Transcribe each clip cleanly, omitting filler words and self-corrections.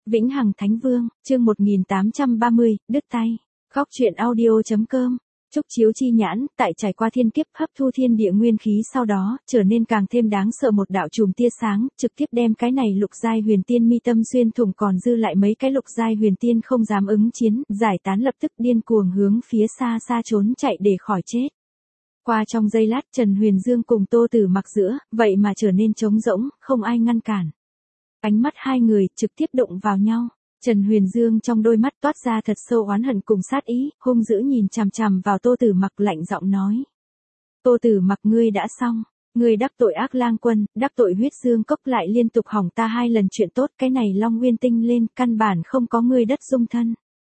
Vĩnh Hằng Thánh Vương, chương 1830, đứt tay. Góc truyện audio.com. Trúc Chiếu Chi Nhãn, tại trải qua thiên kiếp hấp thu thiên địa nguyên khí sau đó, trở nên càng thêm đáng sợ một đạo chùm tia sáng, trực tiếp đem cái này lục giai huyền tiên mi tâm xuyên thủng, còn dư lại mấy cái lục giai huyền tiên không dám ứng chiến, giải tán lập tức điên cuồng hướng phía xa xa trốn chạy để khỏi chết. Qua trong giây lát Trần Huyền Dương cùng Tô Tử Mặc giữa, vậy mà trở nên trống rỗng, không ai ngăn cản. Ánh mắt hai người trực tiếp đụng vào nhau. Trần Huyền Dương trong đôi mắt toát ra thật sâu oán hận cùng sát ý, hung dữ nhìn chằm chằm vào Tô Tử Mặc lạnh giọng nói. Tô Tử Mặc, ngươi đã xong. Ngươi đắc tội Ác Lang Quân, đắc tội Huyết Dương Cốc, lại liên tục hỏng ta hai lần chuyện tốt, cái này Long Nguyên Tinh lên, căn bản không có ngươi đất dung thân.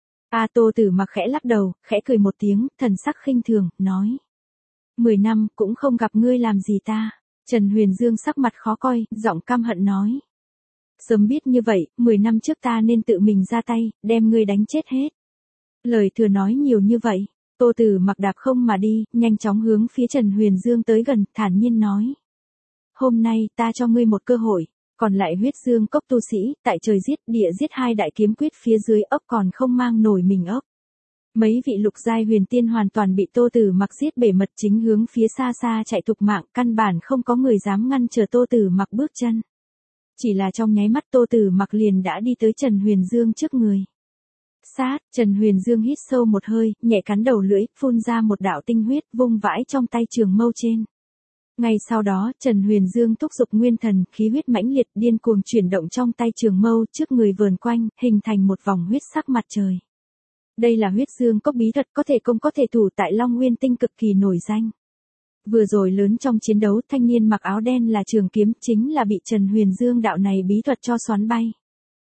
Tô Tử Mặc khẽ lắc đầu, khẽ cười một tiếng, thần sắc khinh thường, nói. 10 năm cũng không gặp ngươi làm gì ta. Trần Huyền Dương sắc mặt khó coi, giọng căm hận nói. Sớm biết như vậy, 10 năm trước ta nên tự mình ra tay, đem ngươi đánh chết hết. Lời thừa nói nhiều như vậy, Tô Tử Mặc đạp không mà đi, nhanh chóng hướng phía Trần Huyền Dương tới gần, thản nhiên nói. Hôm nay ta cho ngươi một cơ hội, còn lại Huyết Dương Cốc tu sĩ, tại trời giết địa giết hai đại kiếm quyết phía dưới ốc còn không mang nổi mình ốc. Mấy vị lục giai huyền tiên hoàn toàn bị Tô Tử Mặc giết bể mật, chính hướng phía xa xa chạy thục mạng, căn bản không có người dám ngăn trở Tô Tử Mặc bước chân. Chỉ là trong nháy mắt Tô Tử Mặc liền đã đi tới Trần Huyền Dương trước người. Sát, Trần Huyền Dương hít sâu một hơi, nhẹ cắn đầu lưỡi, phun ra một đạo tinh huyết vung vãi trong tay trường mâu trên. Ngay sau đó, Trần Huyền Dương thúc giục nguyên thần, khí huyết mãnh liệt điên cuồng chuyển động trong tay trường mâu, trước người vờn quanh, hình thành một vòng huyết sắc mặt trời. Đây là Huyết Dương Cốc bí thuật có thể công có thể thủ tại Long Nguyên Tinh cực kỳ nổi danh. Vừa rồi lớn trong chiến đấu, thanh niên mặc áo đen là trường kiếm, chính là bị Trần Huyền Dương đạo này bí thuật cho xoắn bay.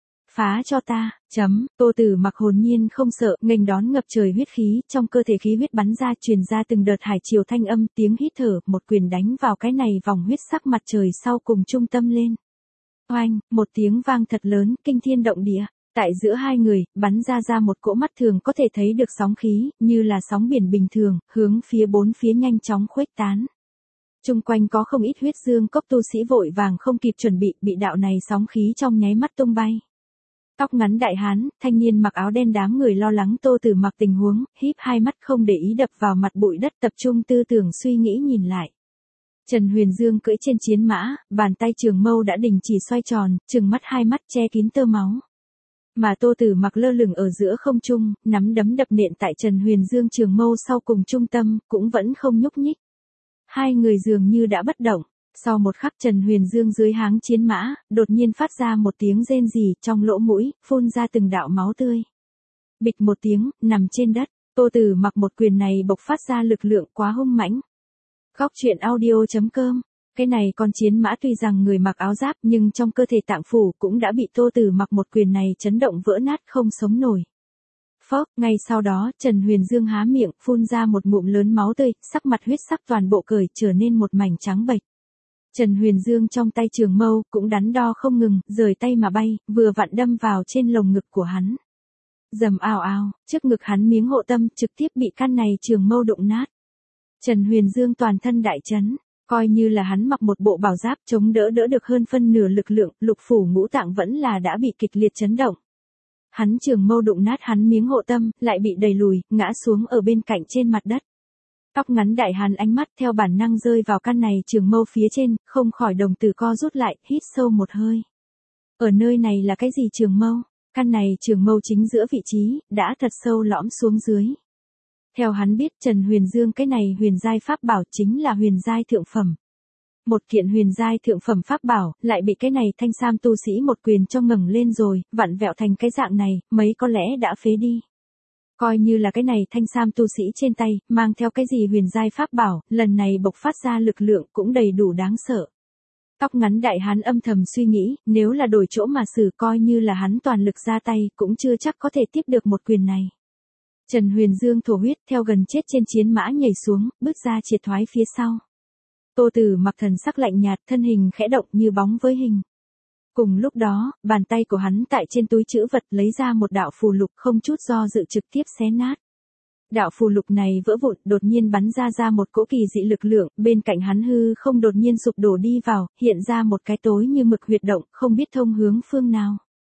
Phá cho ta, Tô Tử Mặc hồn nhiên không sợ, nghênh đón ngập trời huyết khí, trong cơ thể khí huyết bắn ra, truyền ra từng đợt hải triều thanh âm, tiếng hít thở, một quyền đánh vào cái này vòng huyết sắc mặt trời sau cùng trung tâm lên. Oanh, một tiếng vang thật lớn, kinh thiên động địa. Tại giữa hai người, bắn ra một cỗ mắt thường có thể thấy được sóng khí, như là sóng biển bình thường, hướng phía bốn phía nhanh chóng khuếch tán. Trung quanh có không ít Huyết Dương Cốc tu sĩ vội vàng không kịp chuẩn bị đạo này sóng khí trong nháy mắt tung bay. Tóc ngắn đại hán, thanh niên mặc áo đen đám người lo lắng Tô Tử Mặc tình huống, híp hai mắt không để ý đập vào mặt bụi đất, tập trung tư tưởng suy nghĩ nhìn lại. Trần Huyền Dương cưỡi trên chiến mã, bàn tay trường mâu đã đình chỉ xoay tròn, trừng mắt hai mắt che kín tơ máu. Mà Tô Tử Mặc lơ lửng ở giữa không trung, nắm đấm đập nện tại Trần Huyền Dương trường mâu sau cùng trung tâm, cũng vẫn không nhúc nhích. Hai người dường như đã bất động. Sau một khắc Trần Huyền Dương dưới háng chiến mã, đột nhiên phát ra một tiếng rên rỉ, trong lỗ mũi, phun ra từng đạo máu tươi. Bịch một tiếng, nằm trên đất, Tô Tử Mặc một quyền này bộc phát ra lực lượng quá hung mãnh. Góc truyện audio.com. Cái này con chiến mã tuy rằng người mặc áo giáp nhưng trong cơ thể tạng phủ cũng đã bị Tô Tử Mặc một quyền này chấn động vỡ nát không sống nổi. Phốc, ngay sau đó, Trần Huyền Dương há miệng, phun ra một ngụm lớn máu tươi, sắc mặt huyết sắc toàn bộ cởi trở nên một mảnh trắng bệch. Trần Huyền Dương trong tay trường mâu cũng đắn đo không ngừng, rời tay mà bay, vừa vặn đâm vào trên lồng ngực của hắn. Rầm ào ào, trước ngực hắn miếng hộ tâm trực tiếp bị căn này trường mâu đụng nát. Trần Huyền Dương toàn thân đại chấn. Coi như là hắn mặc một bộ bảo giáp chống đỡ được hơn phân nửa lực lượng, lục phủ ngũ tạng vẫn là đã bị kịch liệt chấn động. Hắn trường mâu đụng nát hắn miếng hộ tâm, lại bị đẩy lùi, ngã xuống ở bên cạnh trên mặt đất. Tóc ngắn đại hán ánh mắt theo bản năng rơi vào căn này trường mâu phía trên, không khỏi đồng tử co rút lại, hít sâu một hơi. Ở nơi này là cái gì trường mâu? Căn này trường mâu chính giữa vị trí, đã thật sâu lõm xuống dưới. Theo hắn biết Trần Huyền Dương cái này huyền giai pháp bảo chính là huyền giai thượng phẩm. Một kiện huyền giai thượng phẩm pháp bảo, lại bị cái này thanh sam tu sĩ một quyền cho ngẩng lên rồi, vặn vẹo thành cái dạng này, mấy có lẽ đã phế đi. Coi như là cái này thanh sam tu sĩ trên tay, mang theo cái gì huyền giai pháp bảo, lần này bộc phát ra lực lượng cũng đầy đủ đáng sợ. Tóc ngắn đại hán âm thầm suy nghĩ, nếu là đổi chỗ mà xử coi như là hắn toàn lực ra tay, cũng chưa chắc có thể tiếp được một quyền này. Trần Huyền Dương thổ huyết theo gần chết trên chiến mã nhảy xuống, bước ra triệt thoái phía sau. Tô Tử Mặc thần sắc lạnh nhạt, thân hình khẽ động như bóng với hình. Cùng lúc đó, bàn tay của hắn tại trên túi trữ vật lấy ra một đạo phù lục không chút do dự trực tiếp xé nát. Đạo phù lục này vỡ vụn, đột nhiên bắn ra một cỗ kỳ dị lực lượng, bên cạnh hắn hư không đột nhiên sụp đổ đi vào, hiện ra một cái tối như mực huyệt động, không biết thông hướng phương nào.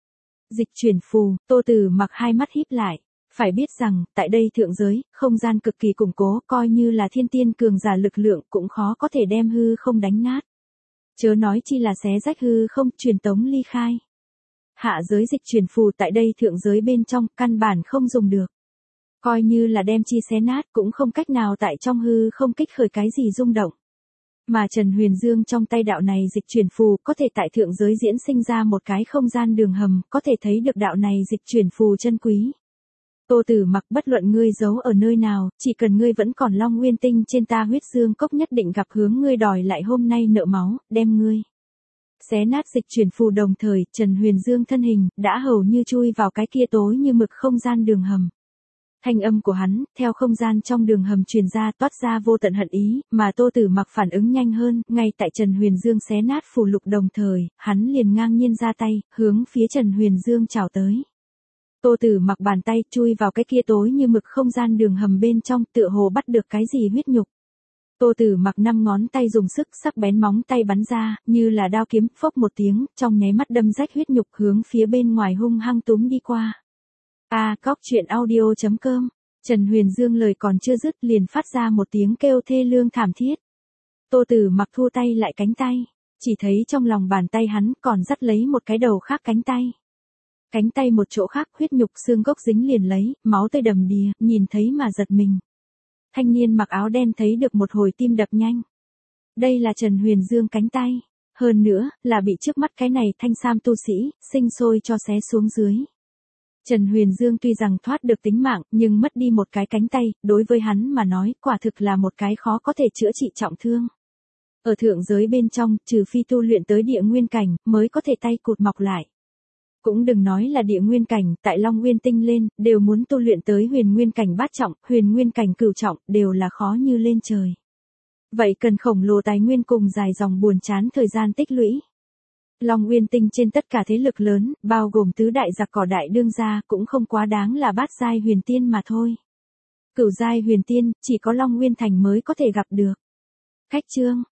Dịch chuyển phù, Tô Tử Mặc hai mắt híp lại. Phải biết rằng, tại đây thượng giới, không gian cực kỳ củng cố, coi như là thiên tiên cường giả lực lượng cũng khó có thể đem hư không đánh nát. Chớ nói chi là xé rách hư không, truyền tống ly khai. Hạ giới dịch chuyển phù tại đây thượng giới bên trong, căn bản không dùng được. Coi như là đem chi xé nát cũng không cách nào tại trong hư không kích khởi cái gì rung động. Mà Trần Huyền Dương trong tay đạo này dịch chuyển phù có thể tại thượng giới diễn sinh ra một cái không gian đường hầm, có thể thấy được đạo này dịch chuyển phù chân quý. Tô Tử Mặc, bất luận ngươi giấu ở nơi nào, chỉ cần ngươi vẫn còn Long Nguyên Tinh trên ta huyết dương cốc nhất định gặp hướng ngươi đòi lại hôm nay nợ máu, đem ngươi xé nát dịch chuyển phù. Đồng thời, Trần Huyền Dương thân hình đã hầu như chui vào cái kia tối như mực không gian đường hầm. Thanh âm của hắn, theo không gian trong đường hầm truyền ra, toát ra vô tận hận ý, mà Tô Tử Mặc phản ứng nhanh hơn, ngay tại Trần Huyền Dương xé nát phù lục đồng thời, hắn liền ngang nhiên ra tay, hướng phía Trần Huyền Dương chào tới. Tô Tử Mặc bàn tay chui vào cái kia tối như mực không gian đường hầm bên trong, tựa hồ bắt được cái gì huyết nhục. Tô Tử Mặc 5 ngón tay dùng sức, sắc bén móng tay bắn ra, như là đao kiếm, phốc một tiếng, trong nháy mắt đâm rách huyết nhục hướng phía bên ngoài hung hăng túm đi qua. Cóc.audio.com. Trần Huyền Dương lời còn chưa dứt liền phát ra một tiếng kêu thê lương thảm thiết. Tô Tử Mặc thua tay lại cánh tay, chỉ thấy trong lòng bàn tay hắn còn dắt lấy một cái đầu khác cánh tay. Cánh tay một chỗ khác huyết nhục xương gốc dính liền lấy, máu tươi đầm đìa, nhìn thấy mà giật mình. Thanh niên mặc áo đen thấy được một hồi tim đập nhanh. Đây là Trần Huyền Dương cánh tay, hơn nữa, là bị trước mắt cái này thanh sam tu sĩ, sinh sôi cho xé xuống dưới. Trần Huyền Dương tuy rằng thoát được tính mạng, nhưng mất đi một cái cánh tay, đối với hắn mà nói, quả thực là một cái khó có thể chữa trị trọng thương. Ở thượng giới bên trong, trừ phi tu luyện tới địa nguyên cảnh, mới có thể tay cụt mọc lại. Cũng đừng nói là địa nguyên cảnh, tại Long Nguyên Tinh lên, đều muốn tu luyện tới huyền nguyên cảnh bát trọng, huyền nguyên cảnh cửu trọng, đều là khó như lên trời. Vậy cần khổng lồ tài nguyên cùng dài dòng buồn chán thời gian tích lũy. Long Nguyên Tinh trên tất cả thế lực lớn, bao gồm tứ đại giặc cỏ đại đương gia, cũng không quá đáng là bát giai huyền tiên mà thôi. Cửu giai huyền tiên, chỉ có Long Nguyên Thành mới có thể gặp được. Khách chương.